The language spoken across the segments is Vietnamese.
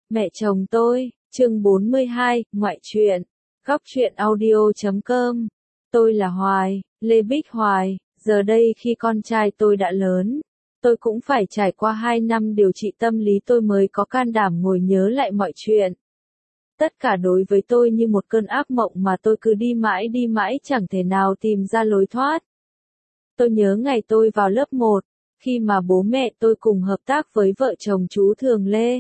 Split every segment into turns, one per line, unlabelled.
Mẹ chồng tôi, chương 42, ngoại truyện, góc truyện audio.com. Tôi là Hoài, Lê Bích Hoài, giờ đây khi con trai tôi đã lớn, tôi cũng phải trải qua 2 năm điều trị tâm lý tôi mới có can đảm ngồi nhớ lại mọi chuyện. Tất cả đối với tôi như một cơn ác mộng mà tôi cứ đi mãi chẳng thể nào tìm ra lối thoát. Tôi nhớ ngày tôi vào lớp 1, khi mà bố mẹ tôi cùng hợp tác với vợ chồng chú Thường Lê.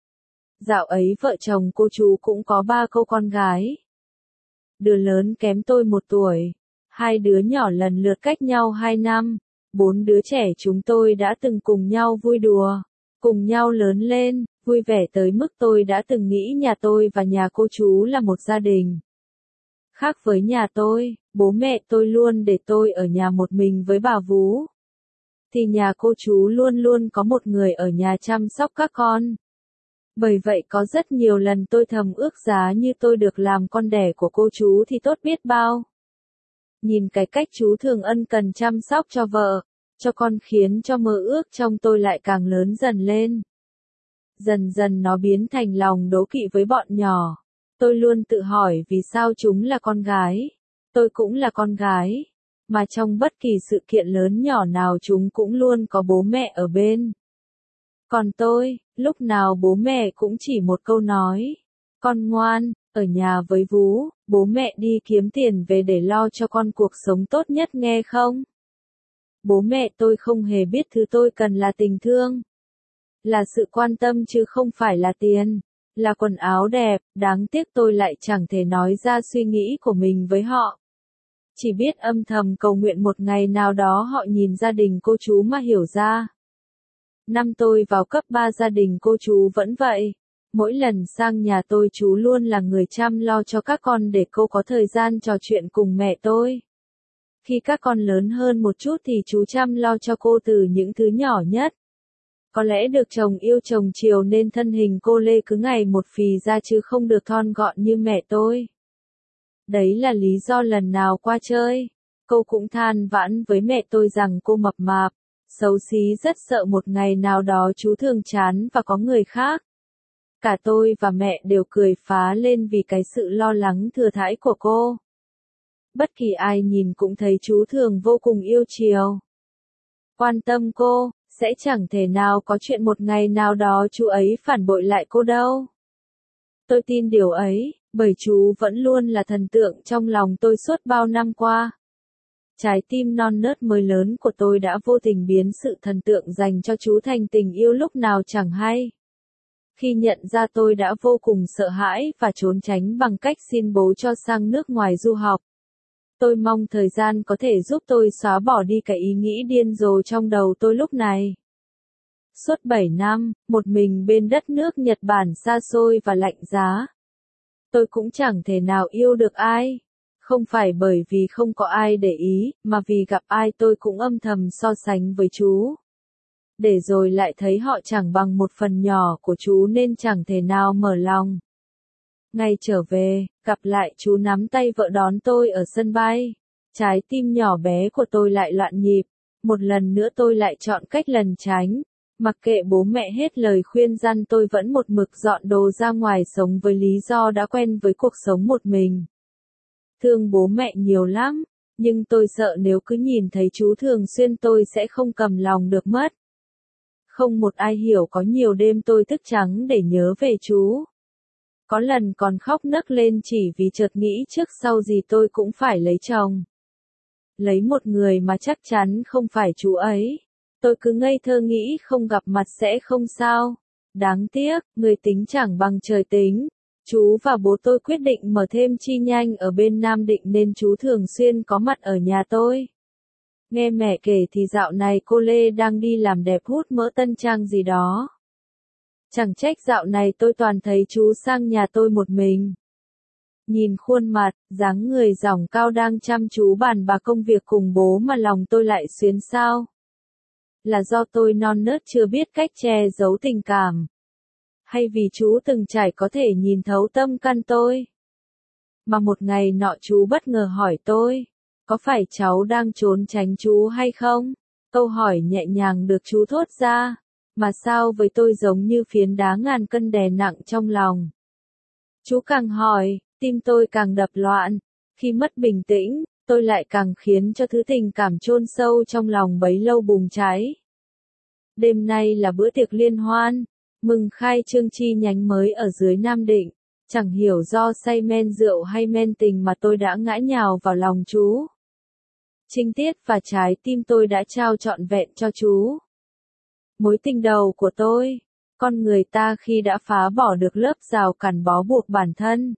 Dạo ấy vợ chồng cô chú cũng có 3 cô con gái. Đứa lớn kém tôi 1 tuổi, 2 đứa nhỏ lần lượt cách nhau 2 năm, 4 đứa trẻ chúng tôi đã từng cùng nhau vui đùa, cùng nhau lớn lên, vui vẻ tới mức tôi đã từng nghĩ nhà tôi và nhà cô chú là một gia đình. Khác với nhà tôi, bố mẹ tôi luôn để tôi ở nhà một mình với bà vú. Thì nhà cô chú luôn luôn có một người ở nhà chăm sóc các con. Bởi vậy có rất nhiều lần tôi thầm ước giá như tôi được làm con đẻ của cô chú thì tốt biết bao. Nhìn cái cách chú Thường ân cần chăm sóc cho vợ, cho con khiến cho mơ ước trong tôi lại càng lớn dần lên. Dần dần nó biến thành lòng đố kỵ với bọn nhỏ. Tôi luôn tự hỏi vì sao chúng là con gái. Tôi cũng là con gái. Mà trong bất kỳ sự kiện lớn nhỏ nào chúng cũng luôn có bố mẹ ở bên. Còn tôi, lúc nào bố mẹ cũng chỉ một câu nói. Con ngoan, ở nhà với vú, bố mẹ đi kiếm tiền về để lo cho con cuộc sống tốt nhất nghe không? Bố mẹ tôi không hề biết thứ tôi cần là tình thương. Là sự quan tâm chứ không phải là tiền. Là quần áo đẹp, đáng tiếc tôi lại chẳng thể nói ra suy nghĩ của mình với họ. Chỉ biết âm thầm cầu nguyện một ngày nào đó họ nhìn gia đình cô chú mà hiểu ra. Năm tôi vào cấp 3 gia đình cô chú vẫn vậy. Mỗi lần sang nhà tôi chú luôn là người chăm lo cho các con để cô có thời gian trò chuyện cùng mẹ tôi. Khi các con lớn hơn một chút thì chú chăm lo cho cô từ những thứ nhỏ nhất. Có lẽ được chồng yêu chồng chiều nên thân hình cô Lê cứ ngày một phì ra chứ không được thon gọn như mẹ tôi. Đấy là lý do lần nào qua chơi, cô cũng than vãn với mẹ tôi rằng cô mập mạp, xấu xí rất sợ một ngày nào đó chú Thường chán và có người khác. Cả tôi và mẹ đều cười phá lên vì cái sự lo lắng thừa thãi của cô. Bất kỳ ai nhìn cũng thấy chú Thường vô cùng yêu chiều, quan tâm cô, sẽ chẳng thể nào có chuyện một ngày nào đó chú ấy phản bội lại cô đâu. Tôi tin điều ấy, bởi chú vẫn luôn là thần tượng trong lòng tôi suốt bao năm qua. Trái tim non nớt mới lớn của tôi đã vô tình biến sự thần tượng dành cho chú thành tình yêu lúc nào chẳng hay. Khi nhận ra tôi đã vô cùng sợ hãi và trốn tránh bằng cách xin bố cho sang nước ngoài du học. Tôi mong thời gian có thể giúp tôi xóa bỏ đi cái ý nghĩ điên rồ trong đầu tôi lúc này. Suốt 7 năm, một mình bên đất nước Nhật Bản xa xôi và lạnh giá. Tôi cũng chẳng thể nào yêu được ai. Không phải bởi vì không có ai để ý, mà vì gặp ai tôi cũng âm thầm so sánh với chú. Để rồi lại thấy họ chẳng bằng một phần nhỏ của chú nên chẳng thể nào mở lòng. Ngày trở về, gặp lại chú nắm tay vợ đón tôi ở sân bay. Trái tim nhỏ bé của tôi lại loạn nhịp. Một lần nữa tôi lại chọn cách lẩn tránh. Mặc kệ bố mẹ hết lời khuyên răn tôi vẫn một mực dọn đồ ra ngoài sống với lý do đã quen với cuộc sống một mình. Thương bố mẹ nhiều lắm, nhưng tôi sợ nếu cứ nhìn thấy chú thường xuyên tôi sẽ không cầm lòng được mất. Không một ai hiểu có nhiều đêm tôi thức trắng để nhớ về chú. Có lần còn khóc nấc lên chỉ vì chợt nghĩ trước sau gì tôi cũng phải lấy chồng. Lấy một người mà chắc chắn không phải chú ấy. Tôi cứ ngây thơ nghĩ không gặp mặt sẽ không sao. Đáng tiếc, người tính chẳng bằng trời tính. Chú và bố tôi quyết định mở thêm chi nhánh ở bên Nam Định nên chú thường xuyên có mặt ở nhà tôi. Nghe mẹ kể thì dạo này cô Lê đang đi làm đẹp hút mỡ tân trang gì đó. Chẳng trách dạo này tôi toàn thấy chú sang nhà tôi một mình. Nhìn khuôn mặt, dáng người dỏng cao đang chăm chú bàn bạc công việc cùng bố mà lòng tôi lại xuyến xao. Là do tôi non nớt chưa biết cách che giấu tình cảm. Hay vì chú từng trải có thể nhìn thấu tâm căn tôi. Mà một ngày nọ chú bất ngờ hỏi tôi, có phải cháu đang trốn tránh chú hay không? Câu hỏi nhẹ nhàng được chú thốt ra, mà sao với tôi giống như phiến đá ngàn cân đè nặng trong lòng. Chú càng hỏi, tim tôi càng đập loạn, khi mất bình tĩnh, tôi lại càng khiến cho thứ tình cảm chôn sâu trong lòng bấy lâu bùng cháy. Đêm nay là bữa tiệc liên hoan, mừng khai trương chi nhánh mới ở dưới Nam Định, chẳng hiểu do say men rượu hay men tình mà tôi đã ngã nhào vào lòng chú. Trinh tiết và trái tim tôi đã trao trọn vẹn cho chú. Mối tình đầu của tôi, con người ta khi đã phá bỏ được lớp rào cản bó buộc bản thân,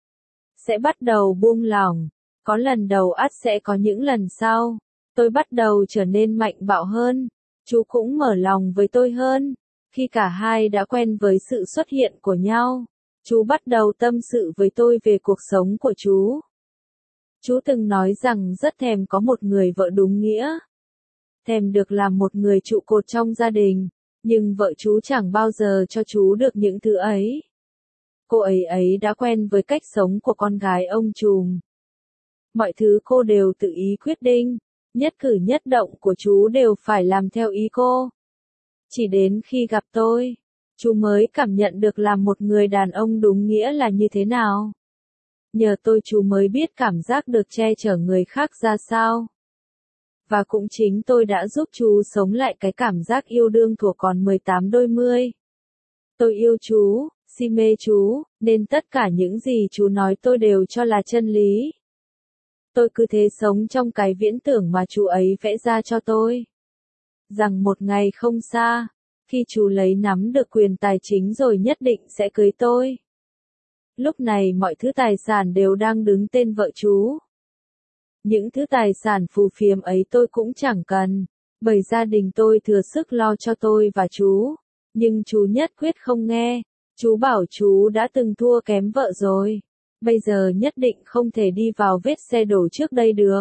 sẽ bắt đầu buông lỏng, có lần đầu ắt sẽ có những lần sau, tôi bắt đầu trở nên mạnh bạo hơn, chú cũng mở lòng với tôi hơn, khi cả hai đã quen với sự xuất hiện của nhau, chú bắt đầu tâm sự với tôi về cuộc sống của chú. Chú từng nói rằng rất thèm có một người vợ đúng nghĩa, thèm được làm một người trụ cột trong gia đình, nhưng vợ chú chẳng bao giờ cho chú được những thứ ấy. Cô ấy đã quen với cách sống của con gái ông trùm. Mọi thứ cô đều tự ý quyết định, nhất cử nhất động của chú đều phải làm theo ý cô. Chỉ đến khi gặp tôi, chú mới cảm nhận được làm một người đàn ông đúng nghĩa là như thế nào. Nhờ tôi chú mới biết cảm giác được che chở người khác ra sao. Và cũng chính tôi đã giúp chú sống lại cái cảm giác yêu đương thuở còn 18 đôi mươi. Tôi yêu chú, si mê chú, nên tất cả những gì chú nói tôi đều cho là chân lý. Tôi cứ thế sống trong cái viễn tưởng mà chú ấy vẽ ra cho tôi. Rằng một ngày không xa, khi chú lấy nắm được quyền tài chính rồi nhất định sẽ cưới tôi. Lúc này mọi thứ tài sản đều đang đứng tên vợ chú. Những thứ tài sản phù phiếm ấy tôi cũng chẳng cần, bởi gia đình tôi thừa sức lo cho tôi và chú. Nhưng chú nhất quyết không nghe, chú bảo chú đã từng thua kém vợ rồi. Bây giờ nhất định không thể đi vào vết xe đổ trước đây được.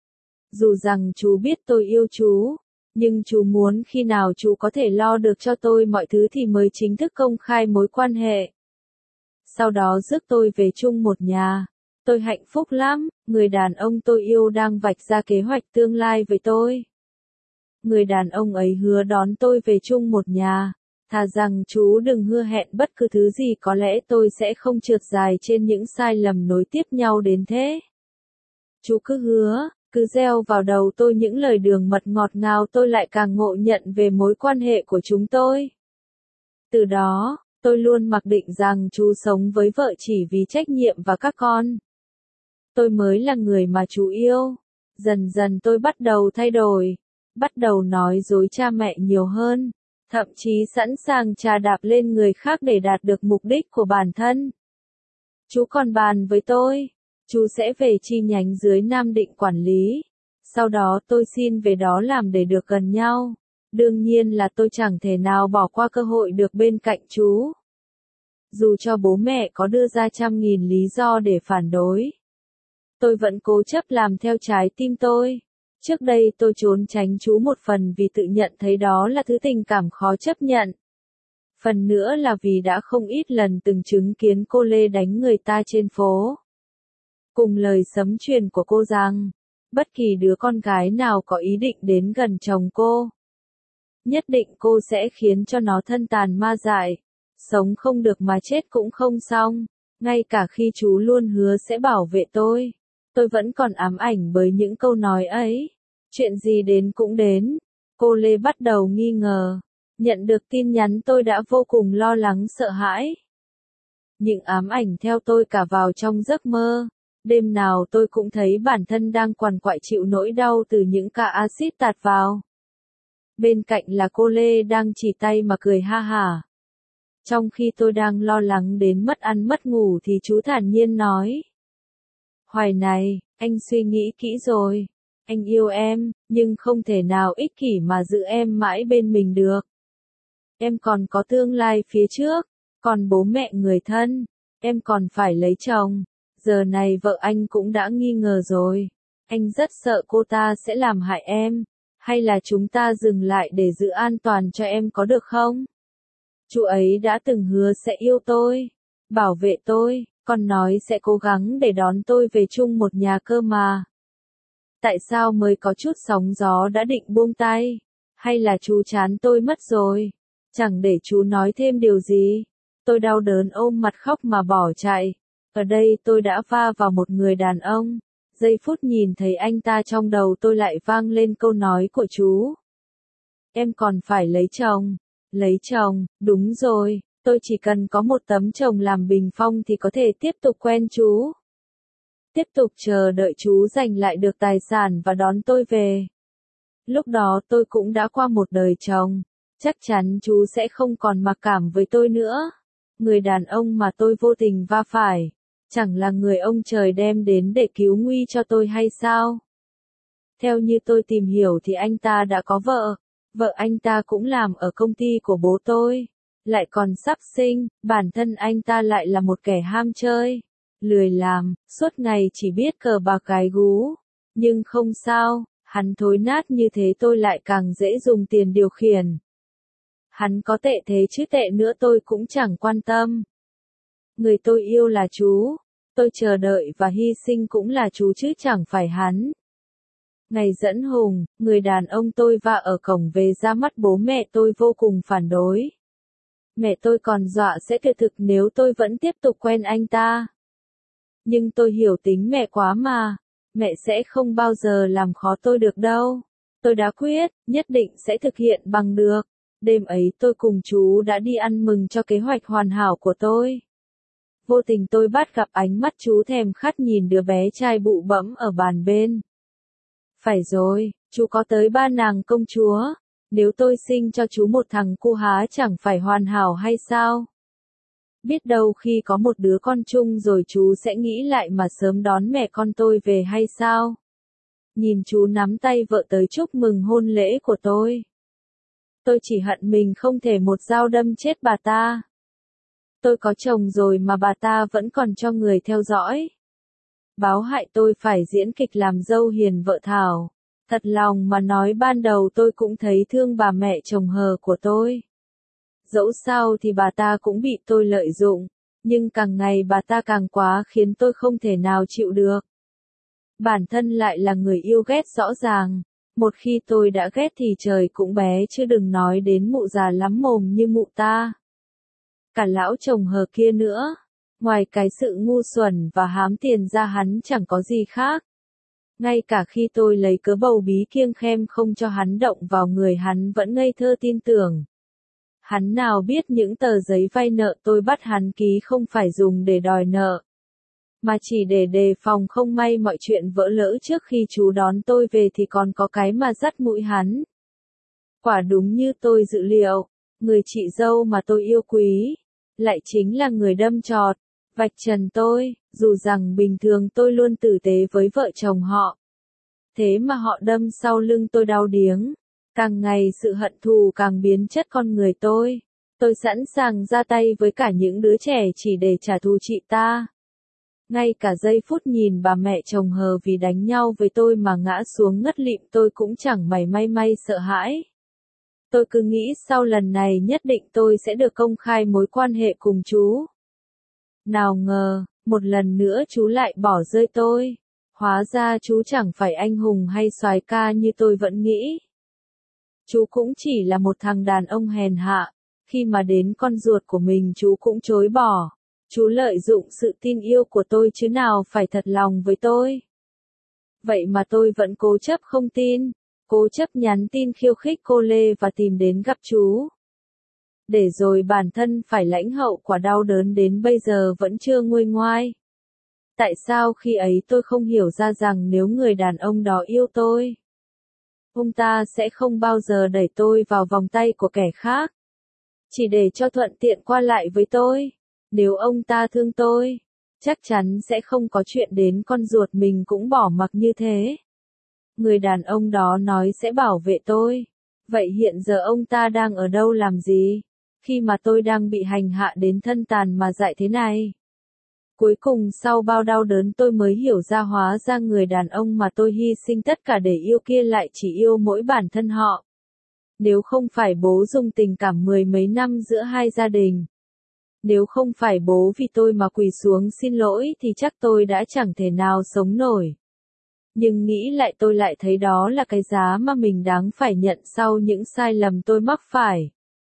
Dù rằng chú biết tôi yêu chú, nhưng chú muốn khi nào chú có thể lo được cho tôi mọi thứ thì mới chính thức công khai mối quan hệ. Sau đó rước tôi về chung một nhà. Tôi hạnh phúc lắm, người đàn ông tôi yêu đang vạch ra kế hoạch tương lai với tôi. Người đàn ông ấy hứa đón tôi về chung một nhà, thà rằng chú đừng hứa hẹn bất cứ thứ gì có lẽ tôi sẽ không trượt dài trên những sai lầm nối tiếp nhau đến thế. Chú cứ hứa, cứ gieo vào đầu tôi những lời đường mật ngọt ngào tôi lại càng ngộ nhận về mối quan hệ của chúng tôi. Từ đó, tôi luôn mặc định rằng chú sống với vợ chỉ vì trách nhiệm và các con. Tôi mới là người mà chú yêu. Dần dần tôi bắt đầu thay đổi, bắt đầu nói dối cha mẹ nhiều hơn, thậm chí sẵn sàng chà đạp lên người khác để đạt được mục đích của bản thân. Chú còn bàn với tôi, chú sẽ về chi nhánh dưới Nam Định quản lý. Sau đó tôi xin về đó làm để được gần nhau. Đương nhiên là tôi chẳng thể nào bỏ qua cơ hội được bên cạnh chú. Dù cho bố mẹ có đưa ra 100.000 lý do để phản đối, tôi vẫn cố chấp làm theo trái tim tôi. Trước đây tôi trốn tránh chú một phần vì tự nhận thấy đó là thứ tình cảm khó chấp nhận. Phần nữa là vì đã không ít lần từng chứng kiến cô Lê đánh người ta trên phố. Cùng lời sấm truyền của cô rằng, bất kỳ đứa con gái nào có ý định đến gần chồng cô, nhất định cô sẽ khiến cho nó thân tàn ma dại, sống không được mà chết cũng không xong. Ngay cả khi chú luôn hứa sẽ bảo vệ tôi vẫn còn ám ảnh bởi những câu nói ấy. Chuyện gì đến cũng đến. Cô Lê bắt đầu nghi ngờ. Nhận được tin nhắn tôi đã vô cùng lo lắng sợ hãi. Những ám ảnh theo tôi cả vào trong giấc mơ. Đêm nào tôi cũng thấy bản thân đang quằn quại chịu nỗi đau từ những ca axit tạt vào. Bên cạnh là cô Lê đang chỉ tay mà cười ha hả. Trong khi tôi đang lo lắng đến mất ăn mất ngủ thì chú thản nhiên nói. Hoài này, anh suy nghĩ kỹ rồi. Anh yêu em, nhưng không thể nào ích kỷ mà giữ em mãi bên mình được. Em còn có tương lai phía trước, còn bố mẹ người thân, em còn phải lấy chồng. Giờ này vợ anh cũng đã nghi ngờ rồi. Anh rất sợ cô ta sẽ làm hại em. Hay là chúng ta dừng lại để giữ an toàn cho em có được không? Chú ấy đã từng hứa sẽ yêu tôi, bảo vệ tôi, còn nói sẽ cố gắng để đón tôi về chung một nhà cơ mà. Tại sao mới có chút sóng gió đã định buông tay? Hay là chú chán tôi mất rồi? Chẳng để chú nói thêm điều gì. Tôi đau đớn ôm mặt khóc mà bỏ chạy. Ở đây tôi đã va vào một người đàn ông. Giây phút nhìn thấy anh ta trong đầu tôi lại vang lên câu nói của chú. Em còn phải lấy chồng. Lấy chồng, đúng rồi, tôi chỉ cần có một tấm chồng làm bình phong thì có thể tiếp tục quen chú. Tiếp tục chờ đợi chú giành lại được tài sản và đón tôi về. Lúc đó tôi cũng đã qua một đời chồng. Chắc chắn chú sẽ không còn mặc cảm với tôi nữa. Người đàn ông mà tôi vô tình va phải. Chẳng là người ông trời đem đến để cứu nguy cho tôi hay sao? Theo như tôi tìm hiểu thì anh ta đã có vợ. Vợ anh ta cũng làm ở công ty của bố tôi. Lại còn sắp sinh, bản thân anh ta lại là một kẻ ham chơi. Lười làm, suốt ngày chỉ biết cờ bạc gái gú. Nhưng không sao, hắn thối nát như thế tôi lại càng dễ dùng tiền điều khiển. Hắn có tệ thế chứ tệ nữa tôi cũng chẳng quan tâm. Người tôi yêu là chú. Tôi chờ đợi và hy sinh cũng là chú chứ chẳng phải hắn. Ngày dẫn hùng, người đàn ông tôi va ở cổng về ra mắt bố mẹ tôi vô cùng phản đối. Mẹ tôi còn dọa sẽ tuyệt thực nếu tôi vẫn tiếp tục quen anh ta. Nhưng tôi hiểu tính mẹ quá mà. Mẹ sẽ không bao giờ làm khó tôi được đâu. Tôi đã quyết, nhất định sẽ thực hiện bằng được. Đêm ấy tôi cùng chú đã đi ăn mừng cho kế hoạch hoàn hảo của tôi. Vô tình tôi bắt gặp ánh mắt chú thèm khát nhìn đứa bé trai bụ bẫm ở bàn bên. Phải rồi, chú có tới 3 nàng công chúa. Nếu tôi sinh cho chú một thằng cu há chẳng phải hoàn hảo hay sao? Biết đâu khi có một đứa con chung rồi chú sẽ nghĩ lại mà sớm đón mẹ con tôi về hay sao? Nhìn chú nắm tay vợ tới chúc mừng hôn lễ của tôi. Tôi chỉ hận mình không thể một dao đâm chết bà ta. Tôi có chồng rồi mà bà ta vẫn còn cho người theo dõi. Báo hại tôi phải diễn kịch làm dâu hiền vợ Thảo. Thật lòng mà nói ban đầu tôi cũng thấy thương bà mẹ chồng hờ của tôi. Dẫu sao thì bà ta cũng bị tôi lợi dụng, nhưng càng ngày bà ta càng quá khiến tôi không thể nào chịu được. Bản thân lại là người yêu ghét rõ ràng, một khi tôi đã ghét thì trời cũng bé chứ đừng nói đến mụ già lắm mồm như mụ ta. Cả lão chồng hờ kia nữa, ngoài cái sự ngu xuẩn và hám tiền ra hắn chẳng có gì khác. Ngay cả khi tôi lấy cớ bầu bí kiêng khem không cho hắn động vào người hắn vẫn ngây thơ tin tưởng. Hắn nào biết những tờ giấy vay nợ tôi bắt hắn ký không phải dùng để đòi nợ, mà chỉ để đề phòng không may mọi chuyện vỡ lỡ trước khi chú đón tôi về thì còn có cái mà dắt mũi hắn. Quả đúng như tôi dự liệu, người chị dâu mà tôi yêu quý, lại chính là người đâm chọt, vạch trần tôi, dù rằng bình thường tôi luôn tử tế với vợ chồng họ. Thế mà họ đâm sau lưng tôi đau điếng. Càng ngày sự hận thù càng biến chất con người tôi. Tôi sẵn sàng ra tay với cả những đứa trẻ chỉ để trả thù chị ta. Ngay cả giây phút nhìn bà mẹ chồng hờ vì đánh nhau với tôi mà ngã xuống ngất lịm tôi cũng chẳng mảy may sợ hãi. Tôi cứ nghĩ sau lần này nhất định tôi sẽ được công khai mối quan hệ cùng chú. Nào ngờ, một lần nữa chú lại bỏ rơi tôi. Hóa ra chú chẳng phải anh hùng hay soái ca như tôi vẫn nghĩ. Chú cũng chỉ là một thằng đàn ông hèn hạ, khi mà đến con ruột của mình chú cũng chối bỏ. Chú lợi dụng sự tin yêu của tôi chứ nào phải thật lòng với tôi. Vậy mà tôi vẫn cố chấp không tin, cố chấp nhắn tin khiêu khích cô Lê và tìm đến gặp chú. Để rồi bản thân phải lãnh hậu quả đau đớn đến bây giờ vẫn chưa nguôi ngoai. Tại sao khi ấy tôi không hiểu ra rằng nếu người đàn ông đó yêu tôi, ông ta sẽ không bao giờ đẩy tôi vào vòng tay của kẻ khác, chỉ để cho thuận tiện qua lại với tôi. Nếu ông ta thương tôi, chắc chắn sẽ không có chuyện đến con ruột mình cũng bỏ mặc như thế. Người đàn ông đó nói sẽ bảo vệ tôi. Vậy hiện giờ ông ta đang ở đâu làm gì? Khi mà tôi đang bị hành hạ đến thân tàn mà dại thế này. Cuối cùng sau bao đau đớn tôi mới hiểu ra hóa ra người đàn ông mà tôi hy sinh tất cả để yêu kia lại chỉ yêu mỗi bản thân họ. Nếu không phải bố dùng tình cảm 10 mấy năm giữa hai gia đình. Nếu không phải bố vì tôi mà quỳ xuống xin lỗi thì chắc tôi đã chẳng thể nào sống nổi. Nhưng nghĩ lại tôi lại thấy đó là cái giá mà mình đáng phải nhận sau những sai lầm tôi mắc phải.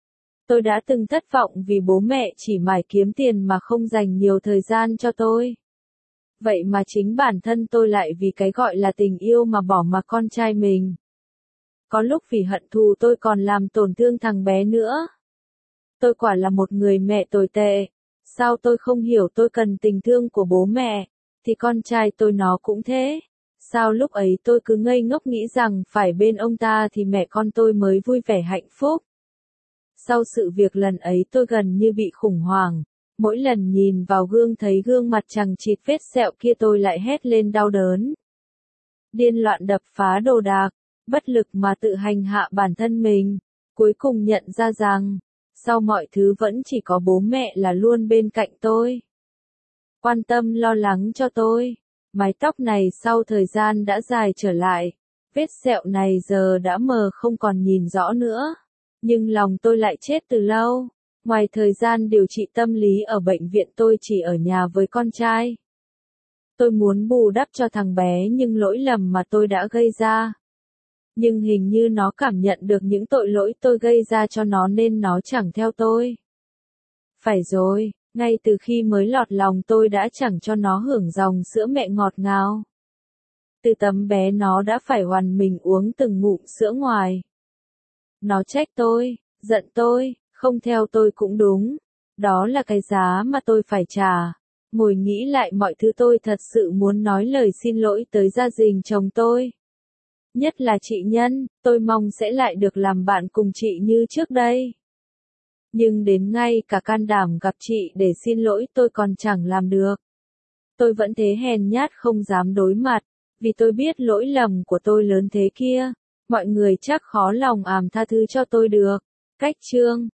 Tôi đã từng thất vọng vì bố mẹ chỉ mải kiếm tiền mà không dành nhiều thời gian cho tôi. Vậy mà chính bản thân tôi lại vì cái gọi là tình yêu mà bỏ mặc con trai mình. Có lúc vì hận thù tôi còn làm tổn thương thằng bé nữa. Tôi quả là một người mẹ tồi tệ. Sao tôi không hiểu tôi cần tình thương của bố mẹ, thì con trai tôi nó cũng thế. Sao lúc ấy tôi cứ ngây ngốc nghĩ rằng phải bên ông ta thì mẹ con tôi mới vui vẻ hạnh phúc. Sau sự việc lần ấy tôi gần như bị khủng hoảng. Mỗi lần nhìn vào gương thấy gương mặt chằng chịt vết sẹo kia tôi lại hét lên đau đớn. Điên loạn đập phá đồ đạc, bất lực mà tự hành hạ bản thân mình. Cuối cùng nhận ra rằng, sau mọi thứ vẫn chỉ có bố mẹ là luôn bên cạnh tôi. Quan tâm lo lắng cho tôi. Mái tóc này sau thời gian đã dài trở lại. Vết sẹo này giờ đã mờ không còn nhìn rõ nữa. Nhưng lòng tôi lại chết từ lâu. Ngoài thời gian điều trị tâm lý ở bệnh viện tôi chỉ ở nhà với con trai. Tôi muốn bù đắp cho thằng bé những lỗi lầm mà tôi đã gây ra. Nhưng hình như nó cảm nhận được những tội lỗi tôi gây ra cho nó nên nó chẳng theo tôi. Phải rồi, ngay từ khi mới lọt lòng tôi đã chẳng cho nó hưởng dòng sữa mẹ ngọt ngào. Từ tấm bé nó đã phải oằn mình uống từng ngụm sữa ngoài. Nó trách tôi, giận tôi, không theo tôi cũng đúng. Đó là cái giá mà tôi phải trả. Ngồi nghĩ lại mọi thứ tôi thật sự muốn nói lời xin lỗi tới gia đình chồng tôi. Nhất là chị Nhân, tôi mong sẽ lại được làm bạn cùng chị như trước đây. Nhưng đến ngay cả can đảm gặp chị để xin lỗi tôi còn chẳng làm được. Tôi vẫn thế hèn nhát không dám đối mặt, vì tôi biết lỗi lầm của tôi lớn thế kia. Mọi người chắc khó lòng tha thứ cho tôi được. Cách chương